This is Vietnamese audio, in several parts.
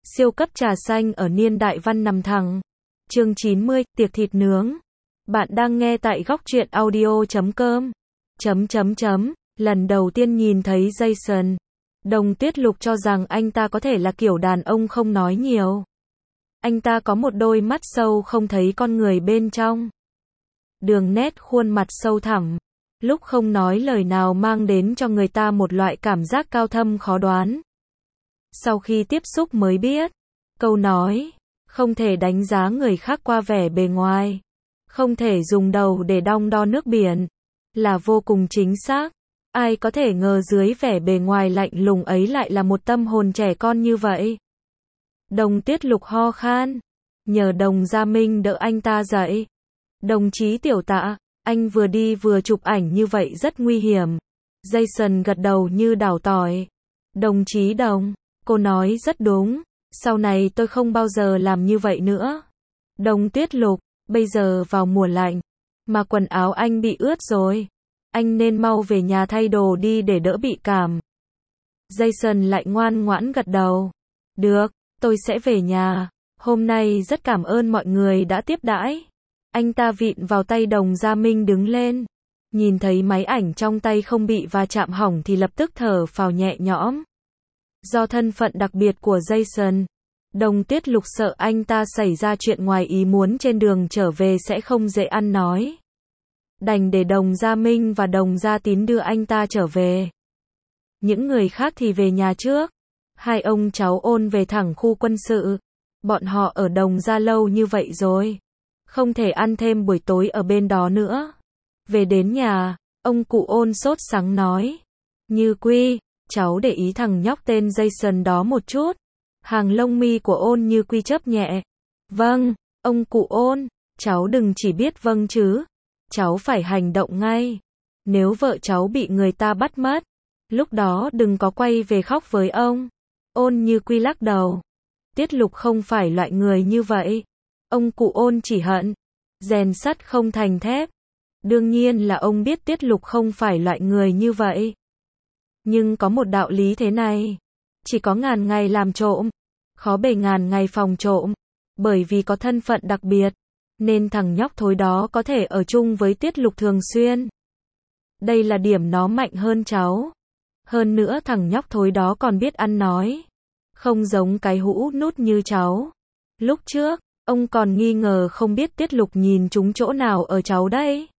Siêu cấp trà xanh ở niên đại văn nằm thẳng. Chương 90, tiệc thịt nướng. Bạn đang nghe tại góc truyện audio.com. Lần đầu tiên nhìn thấy Jason, Đồng Tuyết Lục cho rằng anh ta có thể là kiểu đàn ông không nói nhiều. Anh ta có một đôi mắt sâu không thấy con người bên trong. Đường nét khuôn mặt sâu thẳm, lúc không nói lời nào mang đến cho người ta một loại cảm giác cao thâm khó đoán. Sau khi tiếp xúc mới biết, câu nói, không thể đánh giá người khác qua vẻ bề ngoài, không thể dùng đầu để đong đo nước biển, là vô cùng chính xác. Ai có thể ngờ dưới vẻ bề ngoài lạnh lùng ấy lại là một tâm hồn trẻ con như vậy. Đồng Tuyết Lục ho khan, nhờ Đồng Gia Minh đỡ anh ta dậy. Đồng chí Tiểu Tạ, anh vừa đi vừa chụp ảnh như vậy rất nguy hiểm. Jason gật đầu như đảo tỏi. Đồng chí Đồng, cô nói rất đúng, sau này tôi không bao giờ làm như vậy nữa. Đồng Tuyết Lục, bây giờ vào mùa lạnh, mà quần áo anh bị ướt rồi. Anh nên mau về nhà thay đồ đi để đỡ bị cảm. Jason lại ngoan ngoãn gật đầu. Được, tôi sẽ về nhà. Hôm nay rất cảm ơn mọi người đã tiếp đãi. Anh ta vịn vào tay Đồng Gia Minh đứng lên. Nhìn thấy máy ảnh trong tay không bị va chạm hỏng thì lập tức thở phào nhẹ nhõm. Do thân phận đặc biệt của Jason, Đồng Tuyết Lục sợ anh ta xảy ra chuyện ngoài ý muốn trên đường trở về sẽ không dễ ăn nói. Đành để Đồng Gia Minh và Đồng Gia Tín đưa anh ta trở về. Những người khác thì về nhà trước. Hai ông cháu Ôn về thẳng khu quân sự. Bọn họ ở Đồng Gia lâu như vậy rồi, không thể ăn thêm buổi tối ở bên đó nữa. Về đến nhà, ông cụ Ôn sốt sắng nói. Như Quy, cháu để ý thằng nhóc tên Jason đó một chút. Hàng lông mi của Ôn Như Quy chớp nhẹ. Vâng, ông cụ Ôn, cháu đừng chỉ biết vâng chứ. Cháu phải hành động ngay. Nếu vợ cháu bị người ta bắt mất, lúc đó đừng có quay về khóc với ông. Ôn Như Quy lắc đầu. Tiết Lục không phải loại người như vậy. Ông cụ Ôn chỉ hận rèn sắt không thành thép. Đương nhiên là ông biết Tiết Lục không phải loại người như vậy. Nhưng có một đạo lý thế này. Chỉ có ngàn ngày làm trộm, khó bề ngàn ngày phòng trộm. Bởi vì có thân phận đặc biệt, nên thằng nhóc thối đó có thể ở chung với Tiết Lục thường xuyên. Đây là điểm nó mạnh hơn cháu. Hơn nữa thằng nhóc thối đó còn biết ăn nói. Không giống cái hũ nút như cháu. Lúc trước, ông còn nghi ngờ không biết Tiết Lục nhìn trúng chỗ nào ở cháu đây.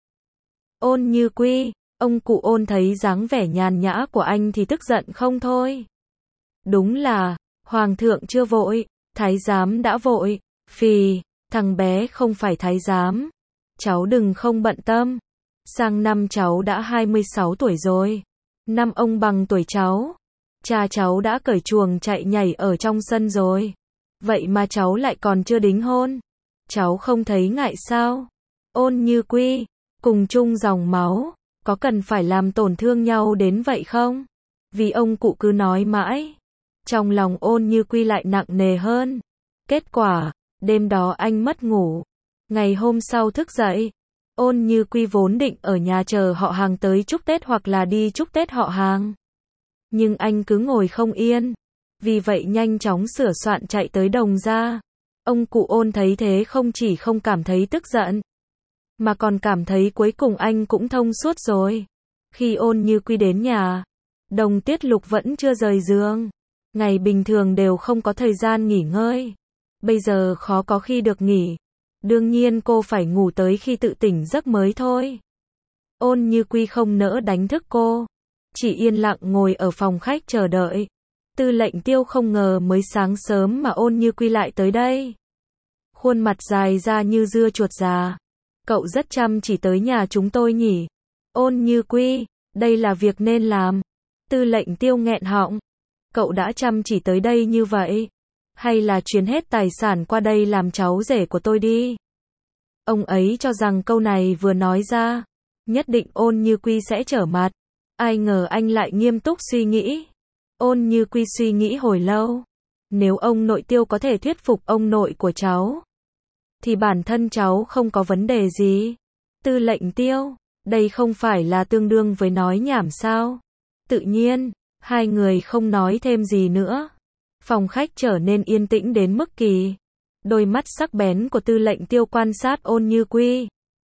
Ôn Như Quy, ông cụ Ôn thấy dáng vẻ nhàn nhã của anh thì tức giận không thôi. Đúng là, Hoàng thượng chưa vội, Thái giám đã vội. Phì, thằng bé không phải Thái giám. Cháu đừng không bận tâm. Sang năm cháu đã 26 tuổi rồi. Năm ông bằng tuổi cháu. Cha cháu đã cởi chuồng chạy nhảy ở trong sân rồi. Vậy mà cháu lại còn chưa đính hôn. Cháu không thấy ngại sao? Ôn Như Quy, cùng chung dòng máu, có cần phải làm tổn thương nhau đến vậy không? Vì ông cụ cứ nói mãi. Trong lòng Ôn Như Quy lại nặng nề hơn. Kết quả, đêm đó anh mất ngủ. Ngày hôm sau thức dậy, Ôn Như Quy vốn định ở nhà chờ họ hàng tới chúc Tết hoặc là đi chúc Tết họ hàng. Nhưng anh cứ ngồi không yên. Vì vậy nhanh chóng sửa soạn chạy tới Đồng Gia. Ông cụ Ôn thấy thế không chỉ không cảm thấy tức giận, mà còn cảm thấy cuối cùng anh cũng thông suốt rồi. Khi Ôn Như Quy đến nhà, Đồng Tuyết Lục vẫn chưa rời giường. Ngày bình thường đều không có thời gian nghỉ ngơi. Bây giờ khó có khi được nghỉ. Đương nhiên cô phải ngủ tới khi tự tỉnh giấc mới thôi. Ôn Như Quy không nỡ đánh thức cô, chỉ yên lặng ngồi ở phòng khách chờ đợi. Tư lệnh Tiêu không ngờ mới sáng sớm mà Ôn Như Quy lại tới đây. Khuôn mặt dài ra như dưa chuột già. Cậu rất chăm chỉ tới nhà chúng tôi nhỉ? Ôn Như Quy, đây là việc nên làm. Tư lệnh Tiêu nghẹn họng. Cậu đã chăm chỉ tới đây như vậy, hay là chuyển hết tài sản qua đây làm cháu rể của tôi đi? Ông ấy cho rằng câu này vừa nói ra, nhất định Ôn Như Quy sẽ trở mặt. Ai ngờ anh lại nghiêm túc suy nghĩ. Ôn Như Quy suy nghĩ hồi lâu. Nếu ông nội Tiêu có thể thuyết phục ông nội của cháu, thì bản thân cháu không có vấn đề gì. Tư lệnh Tiêu, đây không phải là tương đương với nói nhảm sao? Tự nhiên, hai người không nói thêm gì nữa. Phòng khách trở nên yên tĩnh đến mức kỳ. Đôi mắt sắc bén của Tư lệnh Tiêu quan sát Ôn Như Quy.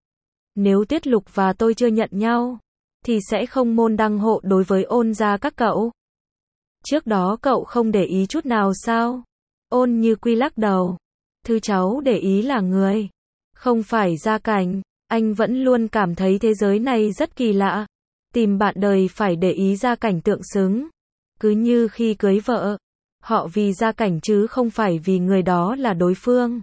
Nếu Tuyết Lục và tôi chưa nhận nhau, thì sẽ không môn đăng hộ đối với Ôn gia các cậu. Trước đó cậu không để ý chút nào sao? Ôn Như Quy lắc đầu. Thứ cháu để ý là người, không phải gia cảnh. Anh vẫn luôn cảm thấy thế giới này rất kỳ lạ. Tìm bạn đời phải để ý gia cảnh tượng xứng. Cứ như khi cưới vợ, họ vì gia cảnh chứ không phải vì người đó là đối phương.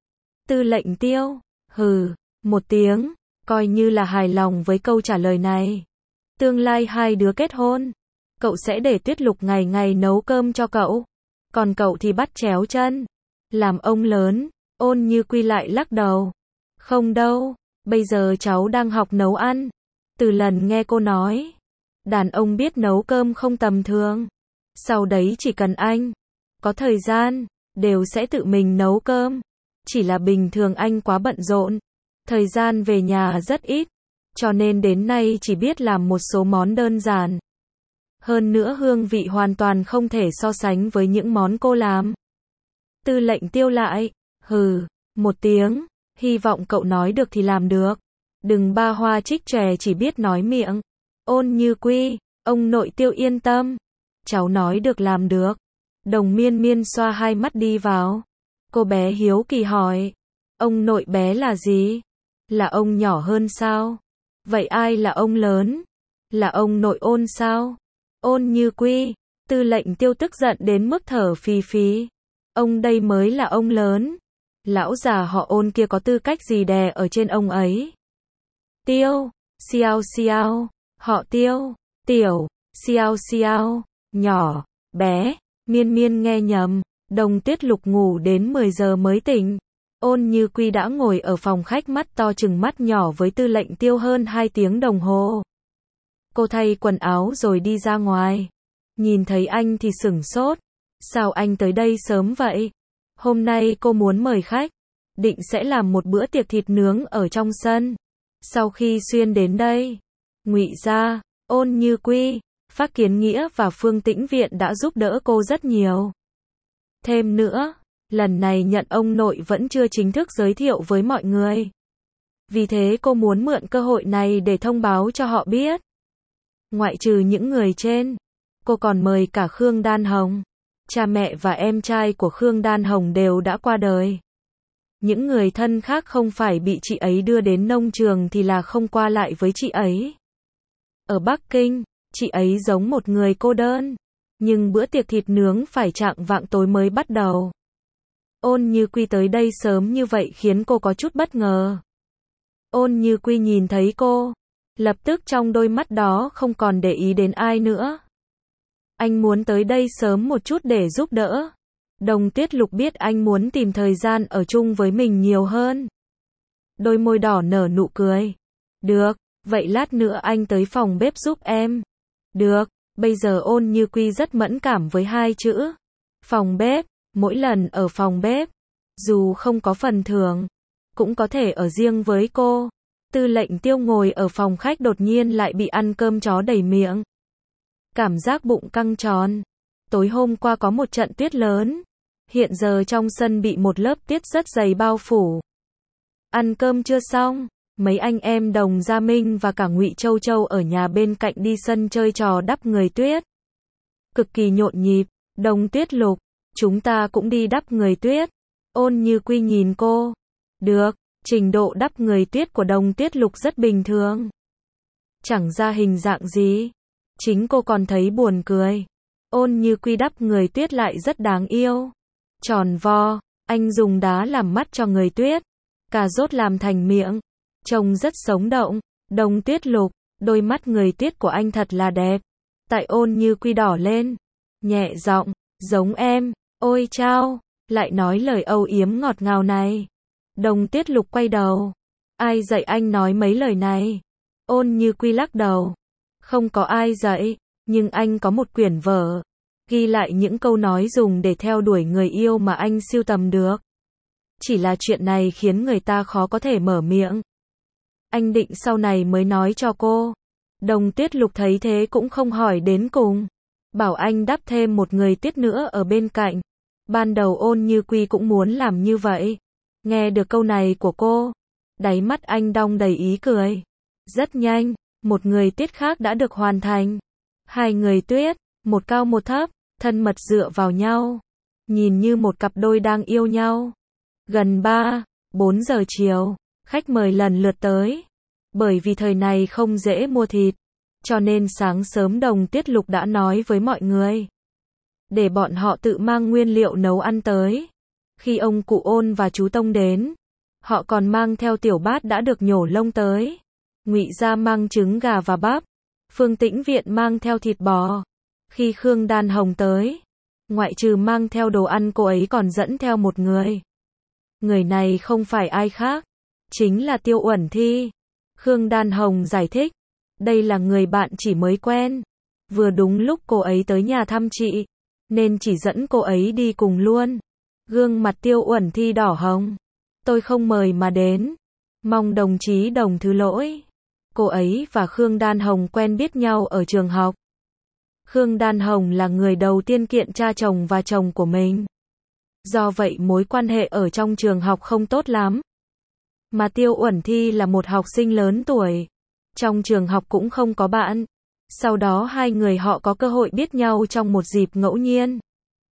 Tư lệnh Tiêu, hừ, một tiếng, coi như là hài lòng với câu trả lời này. Tương lai hai đứa kết hôn, cậu sẽ để Tuyết Lục ngày ngày nấu cơm cho cậu. Còn cậu thì bắt chéo chân, làm ông lớn. Ôn Như Quy lại lắc đầu. Không đâu, bây giờ cháu đang học nấu ăn. Từ lần nghe cô nói, đàn ông biết nấu cơm không tầm thường. Sau đấy chỉ cần anh có thời gian, đều sẽ tự mình nấu cơm. Chỉ là bình thường anh quá bận rộn, thời gian về nhà rất ít, cho nên đến nay chỉ biết làm một số món đơn giản. Hơn nữa hương vị hoàn toàn không thể so sánh với những món cô làm. Tư lệnh Tiêu lại, hừ, một tiếng, hy vọng cậu nói được thì làm được. Đừng ba hoa trích tròe chỉ biết nói miệng. Ôn Như Quy, ông nội Tiêu yên tâm. Cháu nói được làm được. Đồng Miên Miên xoa hai mắt đi vào. Cô bé hiếu kỳ hỏi. Ông nội bé là gì? Là ông nhỏ hơn sao? Vậy ai là ông lớn? Là ông nội Ôn sao? Ôn Như Quy, Tư lệnh Tiêu tức giận đến mức thở phì phì. Ông đây mới là ông lớn. Lão già họ Ôn kia có tư cách gì đè ở trên ông ấy? Tiêu, xiao xiao, họ Tiêu, tiểu, xiao xiao, nhỏ, bé. Miên Miên nghe nhầm. Đồng Tuyết Lục ngủ đến 10 giờ mới tỉnh. Ôn Như Quy đã ngồi ở phòng khách mắt to chừng mắt nhỏ với Tư lệnh Tiêu hơn 2 tiếng đồng hồ. Cô thay quần áo rồi đi ra ngoài. Nhìn thấy anh thì sửng sốt. Sao anh tới đây sớm vậy? Hôm nay cô muốn mời khách. Định sẽ làm một bữa tiệc thịt nướng ở trong sân. Sau khi xuyên đến đây, Ngụy gia, Ôn Như Quy, Phác Kiến Nghĩa và Phương Tĩnh Viện đã giúp đỡ cô rất nhiều. Thêm nữa, lần này nhận ông nội vẫn chưa chính thức giới thiệu với mọi người. Vì thế cô muốn mượn cơ hội này để thông báo cho họ biết. Ngoại trừ những người trên, cô còn mời cả Khương Đan Hồng. Cha mẹ và em trai của Khương Đan Hồng đều đã qua đời. Những người thân khác không phải bị chị ấy đưa đến nông trường thì là không qua lại với chị ấy. Ở Bắc Kinh, chị ấy giống một người cô đơn. Nhưng bữa tiệc thịt nướng phải chạng vạng tối mới bắt đầu. Ôn Như Quy tới đây sớm như vậy khiến cô có chút bất ngờ. Ôn Như Quy nhìn thấy cô, lập tức trong đôi mắt đó không còn để ý đến ai nữa. Anh muốn tới đây sớm một chút để giúp đỡ. Đồng Tuyết Lục biết anh muốn tìm thời gian ở chung với mình nhiều hơn. Đôi môi đỏ nở nụ cười. Được, vậy lát nữa anh tới phòng bếp giúp em. Được, bây giờ Ôn Như Quy rất mẫn cảm với hai chữ. Phòng bếp, mỗi lần ở phòng bếp, dù không có phần thưởng, cũng có thể ở riêng với cô. Tư lệnh Tiêu ngồi ở phòng khách đột nhiên lại bị ăn cơm chó đầy miệng. Cảm giác bụng căng tròn. Tối hôm qua có một trận tuyết lớn. Hiện giờ trong sân bị một lớp tuyết rất dày bao phủ. Ăn cơm chưa xong, mấy anh em Đồng Gia Minh và cả Ngụy Châu Châu ở nhà bên cạnh đi sân chơi trò đắp người tuyết. Cực kỳ nhộn nhịp. Đồng Tuyết Lục, chúng ta cũng đi đắp người tuyết. Ôn Như Quy nhìn cô. Được, trình độ đắp người tuyết của Đồng Tuyết Lục rất bình thường. Chẳng ra hình dạng gì. Chính cô còn thấy buồn cười. Ôn Như Quy đắp người tuyết lại rất đáng yêu. Tròn vo, anh dùng đá làm mắt cho người tuyết. Cà rốt làm thành miệng. Trông rất sống động. Đồng Tuyết Lục, đôi mắt người tuyết của anh thật là đẹp. Tại Ôn Như Quy đỏ lên. Nhẹ giọng, giống em. Ôi chao, lại nói lời âu yếm ngọt ngào này. Đồng Tuyết Lục quay đầu. Ai dạy anh nói mấy lời này? Ôn Như Quy lắc đầu. Không có ai dạy, nhưng anh có một quyển vở. Ghi lại những câu nói dùng để theo đuổi người yêu mà anh sưu tầm được. Chỉ là chuyện này khiến người ta khó có thể mở miệng. Anh định sau này mới nói cho cô. Đồng Tuyết Lục thấy thế cũng không hỏi đến cùng. Bảo anh đắp thêm một người tuyết nữa ở bên cạnh. Ban đầu Ôn Như Quy cũng muốn làm như vậy. Nghe được câu này của cô, đáy mắt anh đong đầy ý cười. Rất nhanh, một người tiết khác đã được hoàn thành. Hai người tuyết, một cao một thấp, thân mật dựa vào nhau, nhìn như một cặp đôi đang yêu nhau. Gần 3-4 giờ chiều, khách mời lần lượt tới. Bởi vì thời này không dễ mua thịt, cho nên sáng sớm Đồng Tiết Lục đã nói với mọi người, để bọn họ tự mang nguyên liệu nấu ăn tới. Khi ông cụ Ôn và chú Tông đến, họ còn mang theo tiểu bát đã được nhổ lông tới. Ngụy Gia mang trứng gà và bắp, Phương Tĩnh Viện mang theo thịt bò. Khi Khương Đan Hồng tới, ngoại trừ mang theo đồ ăn, cô ấy còn dẫn theo một người. Người này không phải ai khác, chính là Tiêu Uẩn Thi. Khương Đan Hồng giải thích, đây là người bạn chỉ mới quen. Vừa đúng lúc cô ấy tới nhà thăm chị, nên chỉ dẫn cô ấy đi cùng luôn. Gương mặt Tiêu Uẩn Thi đỏ hồng. Tôi không mời mà đến. Mong đồng chí Đồng thứ lỗi. Cô ấy và Khương Đan Hồng quen biết nhau ở trường học. Khương Đan Hồng là người đầu tiên kiện cha chồng và chồng của mình. Do vậy mối quan hệ ở trong trường học không tốt lắm. Mà Tiêu Uẩn Thi là một học sinh lớn tuổi. Trong trường học cũng không có bạn. Sau đó hai người họ có cơ hội biết nhau trong một dịp ngẫu nhiên.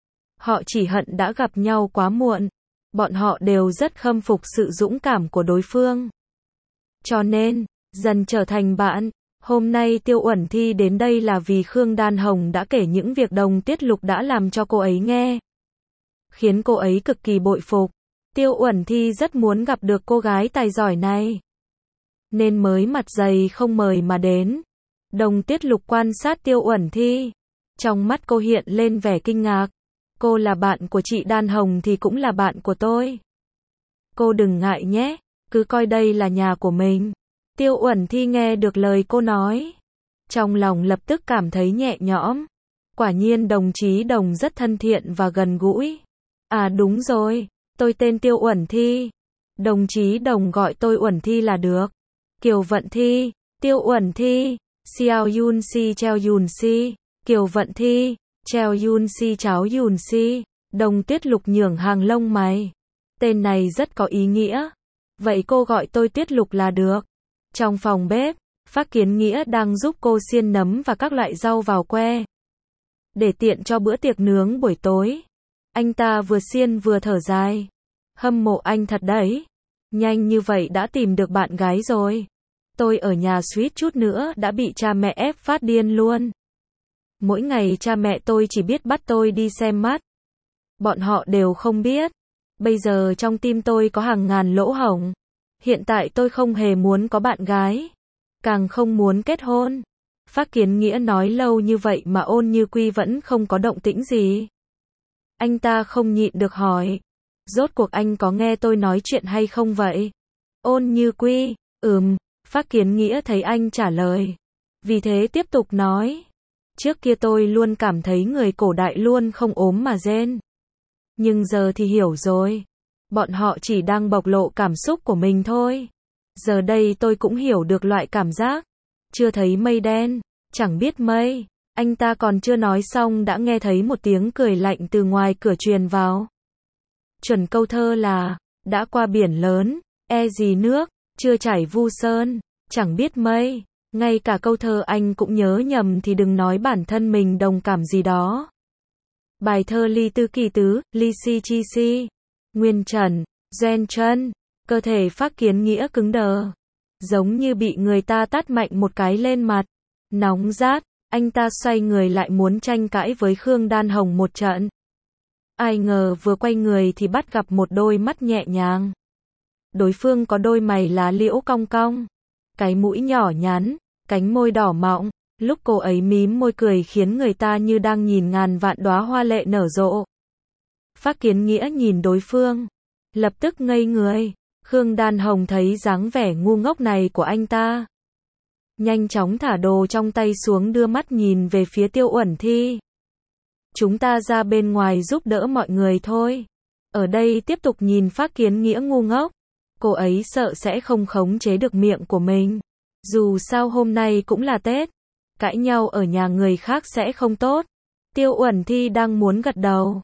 Họ chỉ hận đã gặp nhau quá muộn. Bọn họ đều rất khâm phục sự dũng cảm của đối phương. Cho nên, dần trở thành bạn. Hôm nay Tiêu Uẩn Thi đến đây là vì Khương Đan Hồng đã kể những việc Đồng Tiết Lục đã làm cho cô ấy nghe. Khiến cô ấy cực kỳ bội phục. Tiêu Uẩn Thi rất muốn gặp được cô gái tài giỏi này. Nên mới mặt dày không mời mà đến. Đồng Tiết Lục quan sát Tiêu Uẩn Thi. Trong mắt cô hiện lên vẻ kinh ngạc. Cô là bạn của chị Đan Hồng thì cũng là bạn của tôi. Cô đừng ngại nhé, cứ coi đây là nhà của mình. Tiêu Uẩn Thi nghe được lời cô nói. Trong lòng lập tức cảm thấy nhẹ nhõm. Quả nhiên đồng chí Đồng rất thân thiện và gần gũi. À đúng rồi, tôi tên Tiêu Uẩn Thi. Đồng chí Đồng gọi tôi Uẩn Thi là được. Kiều Vận Thi, Tiêu Uẩn Thi, Xiao Yun Si Treo Yun Si, Kiều Vận Thi, Treo Yun Si Cháo Yun Si. Đồng Tiết Lục nhướng hàng lông mày. Tên này rất có ý nghĩa. Vậy cô gọi tôi Tiết Lục là được. Trong phòng bếp, Phác Kiến Nghĩa đang giúp cô xiên nấm và các loại rau vào que. Để tiện cho bữa tiệc nướng buổi tối. Anh ta vừa xiên vừa thở dài. Hâm mộ anh thật đấy. Nhanh như vậy đã tìm được bạn gái rồi. Tôi ở nhà suýt chút nữa đã bị cha mẹ ép phát điên luôn. Mỗi ngày cha mẹ tôi chỉ biết bắt tôi đi xem mắt. Bọn họ đều không biết. Bây giờ trong tim tôi có hàng ngàn lỗ hổng. Hiện tại tôi không hề muốn có bạn gái. Càng không muốn kết hôn. Phác Kiến Nghĩa nói lâu như vậy mà Ôn Như Quy vẫn không có động tĩnh gì. Anh ta không nhịn được hỏi. Rốt cuộc anh có nghe tôi nói chuyện hay không vậy? Ôn Như Quy, Phác Kiến Nghĩa thấy anh trả lời. Vì thế tiếp tục nói. Trước kia tôi luôn cảm thấy người cổ đại luôn không ốm mà rên. Nhưng giờ thì hiểu rồi. Bọn họ chỉ đang bộc lộ cảm xúc của mình thôi. Giờ đây tôi cũng hiểu được loại cảm giác. Chưa thấy mây đen, chẳng biết mây. Anh ta còn chưa nói xong đã nghe thấy một tiếng cười lạnh từ ngoài cửa truyền vào. Chuẩn câu thơ là, đã qua biển lớn, e gì nước, chưa trải vu sơn, chẳng biết mây. Ngay cả câu thơ anh cũng nhớ nhầm thì đừng nói bản thân mình đồng cảm gì đó. Bài thơ Ly Tư Kỳ Tứ, Ly Si Chi Si. Nguyên Trần, Gen Chân, cơ thể Phác Kiến Nghĩa cứng đờ. Giống như bị người ta tát mạnh một cái lên mặt. Nóng rát, anh ta xoay người lại muốn tranh cãi với Khương Đan Hồng một trận. Ai ngờ vừa quay người thì bắt gặp một đôi mắt nhẹ nhàng. Đối phương có đôi mày lá liễu cong cong. Cái mũi nhỏ nhắn, cánh môi đỏ mọng. Lúc cô ấy mím môi cười khiến người ta như đang nhìn ngàn vạn đóa hoa lệ nở rộ. Phác Kiến Nghĩa nhìn đối phương, lập tức ngây người. Khương Đan Hồng thấy dáng vẻ ngu ngốc này của anh ta. Nhanh chóng thả đồ trong tay xuống đưa mắt nhìn về phía Tiêu Uẩn Thi. Chúng ta ra bên ngoài giúp đỡ mọi người thôi. Ở đây tiếp tục nhìn Phác Kiến Nghĩa ngu ngốc. Cô ấy sợ sẽ không khống chế được miệng của mình. Dù sao hôm nay cũng là Tết. Cãi nhau ở nhà người khác sẽ không tốt. Tiêu Uẩn Thi đang muốn gật đầu.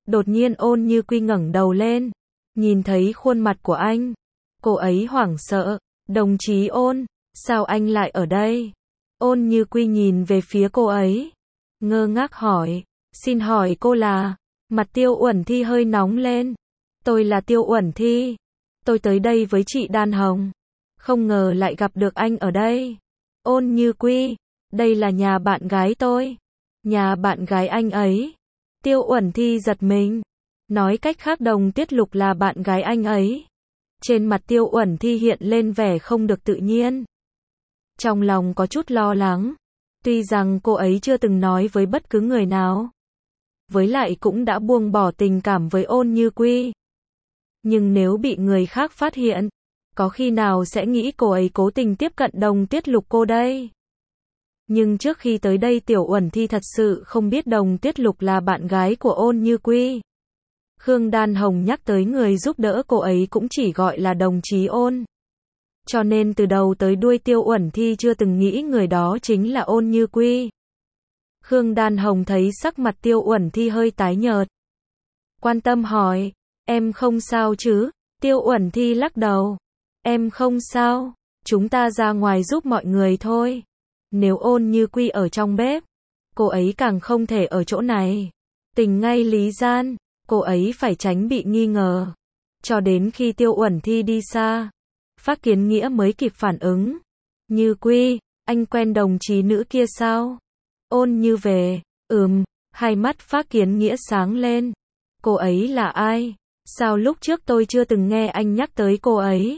Đột nhiên Ôn Như Quy ngẩng đầu lên, nhìn thấy khuôn mặt của anh. Cô ấy hoảng sợ, đồng chí Ôn, sao anh lại ở đây? Ôn Như Quy nhìn về phía cô ấy, ngơ ngác hỏi, xin hỏi cô là? Mặt Tiêu Uẩn Thi hơi nóng lên. Tôi là Tiêu Uẩn Thi. Tôi tới đây với chị Đan Hồng. Không ngờ lại gặp được anh ở đây. Ôn Như Quy, đây là nhà bạn gái tôi. Nhà bạn gái anh ấy. Tiêu Uẩn Thi giật mình. Nói cách khác Đồng Tuyết Lục là bạn gái anh ấy. Trên mặt Tiêu Uẩn Thi hiện lên vẻ không được tự nhiên. Trong lòng có chút lo lắng. Tuy rằng cô ấy chưa từng nói với bất cứ người nào. Với lại cũng đã buông bỏ tình cảm với Ôn Như Quy. Nhưng nếu bị người khác phát hiện, có khi nào sẽ nghĩ cô ấy cố tình tiếp cận Đồng Tuyết Lục cô đây. Nhưng trước khi tới đây Tiểu Uẩn Thi thật sự không biết Đồng Tuyết Lục là bạn gái của Ôn Như Quy. Khương Đan Hồng nhắc tới người giúp đỡ cô ấy cũng chỉ gọi là đồng chí Ôn. Cho nên từ đầu tới đuôi Tiêu Uẩn Thi chưa từng nghĩ người đó chính là Ôn Như Quy. Khương Đan Hồng thấy sắc mặt Tiêu Uẩn Thi hơi tái nhợt. Quan tâm hỏi, em không sao chứ? Tiêu Uẩn Thi lắc đầu. Em không sao, chúng ta ra ngoài giúp mọi người thôi. Nếu Ôn Như Quy ở trong bếp, cô ấy càng không thể ở chỗ này. Tình ngay lý gian, cô ấy phải tránh bị nghi ngờ. Cho đến khi Tiêu Uẩn Thi đi xa, Phác Kiến Nghĩa mới kịp phản ứng. Như Quy, anh quen đồng chí nữ kia sao? Ôn Như về, hai mắt Phác Kiến Nghĩa sáng lên. Cô ấy là ai? Sao lúc trước tôi chưa từng nghe anh nhắc tới cô ấy?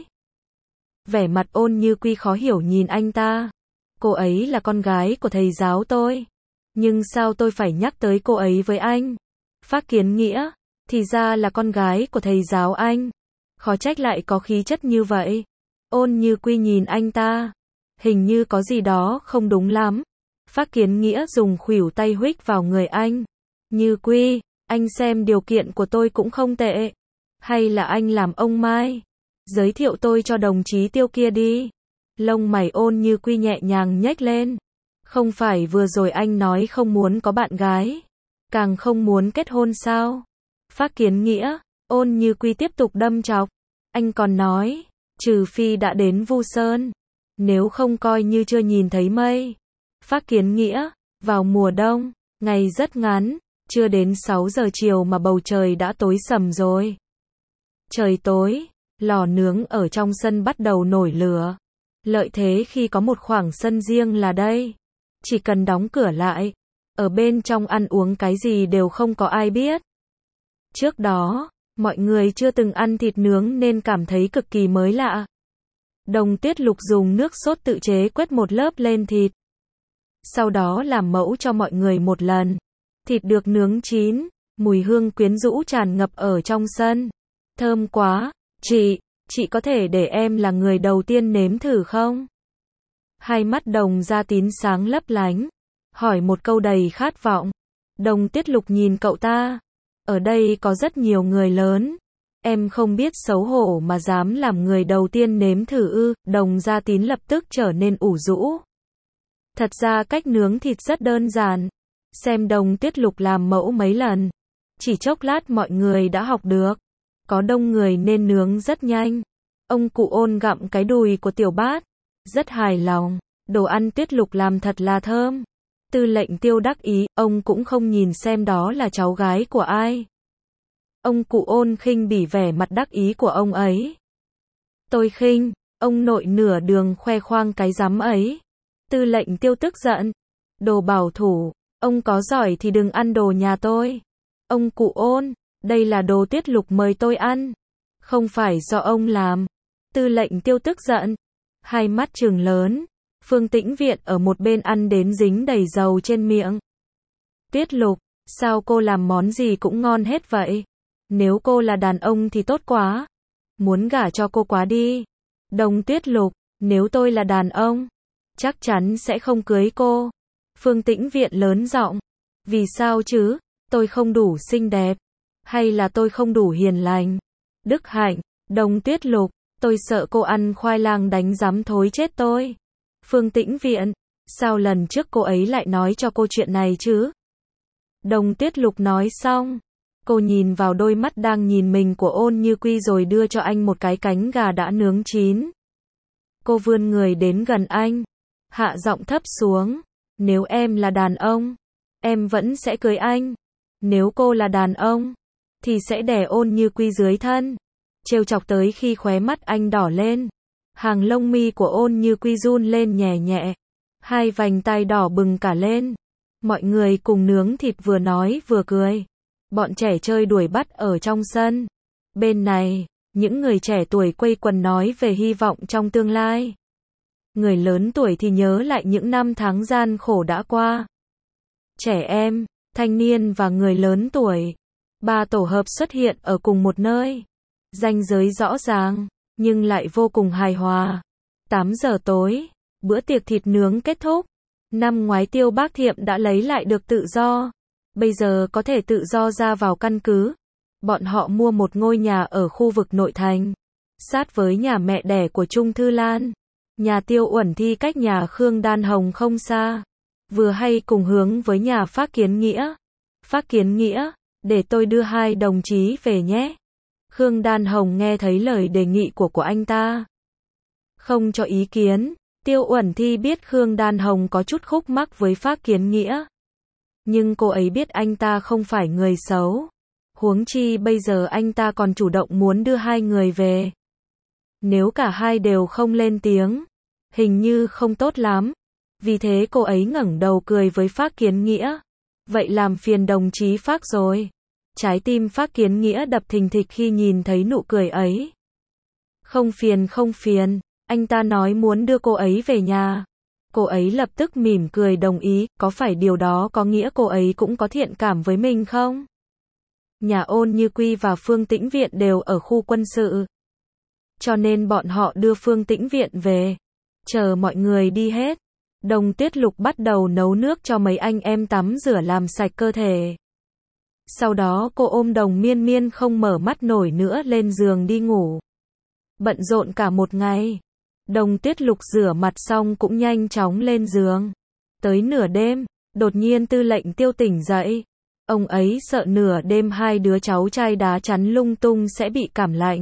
Vẻ mặt Ôn Như Quy khó hiểu nhìn anh ta. Cô ấy là con gái của thầy giáo tôi. Nhưng sao tôi phải nhắc tới cô ấy với anh? Phác Kiến Nghĩa, thì ra là con gái của thầy giáo anh. Khó trách lại có khí chất như vậy. Ôn Như Quy nhìn anh ta. Hình như có gì đó không đúng lắm. Phác Kiến Nghĩa dùng khuỷu tay huých vào người anh. Như Quy, anh xem điều kiện của tôi cũng không tệ. Hay là anh làm ông Mai? Giới thiệu tôi cho đồng chí Tiêu kia đi. Lông mày Ôn Như Quy nhẹ nhàng nhếch lên. Không phải vừa rồi anh nói không muốn có bạn gái, càng không muốn kết hôn sao? Phác Kiến Nghĩa, Ôn Như Quy tiếp tục đâm chọc. Anh còn nói, trừ phi đã đến Vu Sơn, nếu không coi như chưa nhìn thấy mây. Phác Kiến Nghĩa, vào mùa đông, ngày rất ngắn, chưa đến 6 giờ chiều mà bầu trời đã tối sầm rồi. Trời tối, lò nướng ở trong sân bắt đầu nổi lửa. Lợi thế khi có một khoảng sân riêng là đây. Chỉ cần đóng cửa lại, ở bên trong ăn uống cái gì đều không có ai biết. Trước đó, mọi người chưa từng ăn thịt nướng nên cảm thấy cực kỳ mới lạ. Đồng Tuyết Lục dùng nước sốt tự chế quét một lớp lên thịt. Sau đó làm mẫu cho mọi người một lần. Thịt được nướng chín, mùi hương quyến rũ tràn ngập ở trong sân. Thơm quá, chị có thể để em là người đầu tiên nếm thử không? Hai mắt Đồng Gia Tín sáng lấp lánh, hỏi một câu đầy khát vọng. Đồng Tuyết Lục nhìn cậu ta. Ở đây có rất nhiều người lớn. Em không biết xấu hổ mà dám làm người đầu tiên nếm thử ư? Đồng Gia Tín lập tức trở nên ủ rũ. Thật ra cách nướng thịt rất đơn giản. Xem Đồng Tuyết Lục làm mẫu mấy lần. Chỉ chốc lát mọi người đã học được. Có đông người nên nướng rất nhanh. Ông cụ Ôn gặm cái đùi của Tiểu Bát. Rất hài lòng. Đồ ăn Tuyết Lục làm thật là thơm. Tư lệnh Tiêu đắc ý, ông cũng không nhìn xem đó là cháu gái của ai. Ông cụ Ôn khinh bỉ vẻ mặt đắc ý của ông ấy. Tôi khinh, ông nội nửa đường khoe khoang cái rắm ấy. Tư lệnh Tiêu tức giận. Đồ bảo thủ, ông có giỏi thì đừng ăn đồ nhà tôi. Ông cụ Ôn, đây là đồ Tuyết Lục mời tôi ăn. Không phải do ông làm. Tư lệnh Tiêu tức giận. Hai mắt trừng lớn. Phương Tĩnh Viện ở một bên ăn đến dính đầy dầu trên miệng. Tuyết Lục, sao cô làm món gì cũng ngon hết vậy? Nếu cô là đàn ông thì tốt quá. Muốn gả cho cô quá đi. Đồng Tuyết Lục, nếu tôi là đàn ông, chắc chắn sẽ không cưới cô. Phương Tĩnh Viện lớn giọng. Vì sao chứ? Tôi không đủ xinh đẹp. Hay là tôi không đủ hiền lành? Đức Hạnh, Đồng Tuyết Lục, tôi sợ cô ăn khoai lang đánh rắm thối chết tôi. Phương Tĩnh Viện, sao lần trước cô ấy lại nói cho cô chuyện này chứ? Đồng Tuyết Lục nói xong, Cô nhìn vào đôi mắt đang nhìn mình của Ôn Như Quy rồi đưa cho anh một cái cánh gà đã nướng chín. Cô vươn người đến gần anh, hạ giọng thấp xuống. Nếu em là đàn ông, em vẫn sẽ cưới anh. Nếu cô là đàn ông, thì sẽ đè Ôn Như Quy dưới thân. Trêu chọc tới khi khóe mắt anh đỏ lên. Hàng lông mi của Ôn Như Quy run lên nhẹ nhẹ. Hai vành tai đỏ bừng cả lên. Mọi người cùng nướng thịt vừa nói vừa cười. Bọn trẻ chơi đuổi bắt ở trong sân. Bên này, những người trẻ tuổi quây quần nói về hy vọng trong tương lai. Người lớn tuổi thì nhớ lại những năm tháng gian khổ đã qua. Trẻ em, thanh niên và người lớn tuổi. Ba tổ hợp xuất hiện ở cùng một nơi. Ranh giới rõ ràng, nhưng lại vô cùng hài hòa. 8 giờ tối, bữa tiệc thịt nướng kết thúc. Năm ngoái Tiêu Bác Thiệm đã lấy lại được tự do. Bây giờ có thể tự do ra vào căn cứ. Bọn họ mua một ngôi nhà ở khu vực nội thành, sát với nhà mẹ đẻ của Trung Thư Lan. Nhà Tiêu Uẩn Thi cách nhà Khương Đan Hồng không xa. Vừa hay cùng hướng với nhà Phác Kiến Nghĩa. Phác Kiến Nghĩa, để tôi đưa hai đồng chí về nhé. Khương Đan Hồng nghe thấy lời đề nghị của anh ta, không cho ý kiến. Tiêu Uẩn Thi biết Khương Đan Hồng có chút khúc mắc với Phác Kiến Nghĩa. Nhưng cô ấy biết anh ta không phải người xấu. Huống chi bây giờ anh ta còn chủ động muốn đưa hai người về. Nếu cả hai đều không lên tiếng, hình như không tốt lắm. Vì thế cô ấy ngẩng đầu cười với Phác Kiến Nghĩa. Vậy làm phiền đồng chí Phác rồi. Trái tim Phác Kiến Nghĩa đập thình thịch khi nhìn thấy nụ cười ấy. Không phiền, anh ta nói muốn đưa cô ấy về nhà. Cô ấy lập tức mỉm cười đồng ý, có phải điều đó có nghĩa cô ấy cũng có thiện cảm với mình không? Nhà Ôn Như Quy và Phương Tĩnh Viện đều ở khu quân sự. Cho nên bọn họ đưa Phương Tĩnh Viện về. Chờ mọi người đi hết, Đồng Tuyết Lục bắt đầu nấu nước cho mấy anh em tắm rửa làm sạch cơ thể. Sau đó cô ôm Đồng Miên Miên không mở mắt nổi nữa lên giường đi ngủ. Bận rộn cả một ngày. Đồng Tuyết Lục rửa mặt xong cũng nhanh chóng lên giường. Tới nửa đêm, đột nhiên Tư lệnh Tiêu tỉnh dậy. Ông ấy sợ nửa đêm hai đứa cháu trai đá chắn lung tung sẽ bị cảm lạnh.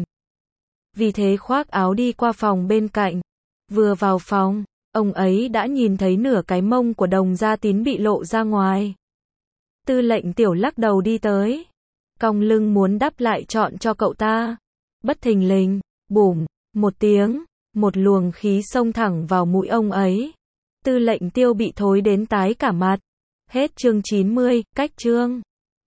Vì thế khoác áo đi qua phòng bên cạnh. Vừa vào phòng, ông ấy đã nhìn thấy nửa cái mông của Đồng Gia Tín bị lộ ra ngoài. Tư lệnh Tiểu lắc đầu đi tới, cong lưng muốn đắp lại trọn cho cậu ta. Bất thình lình, bùm, một tiếng, một luồng khí xông thẳng vào mũi ông ấy. Tư lệnh Tiêu bị thối đến tái cả mặt. Hết chương 90, cách chương.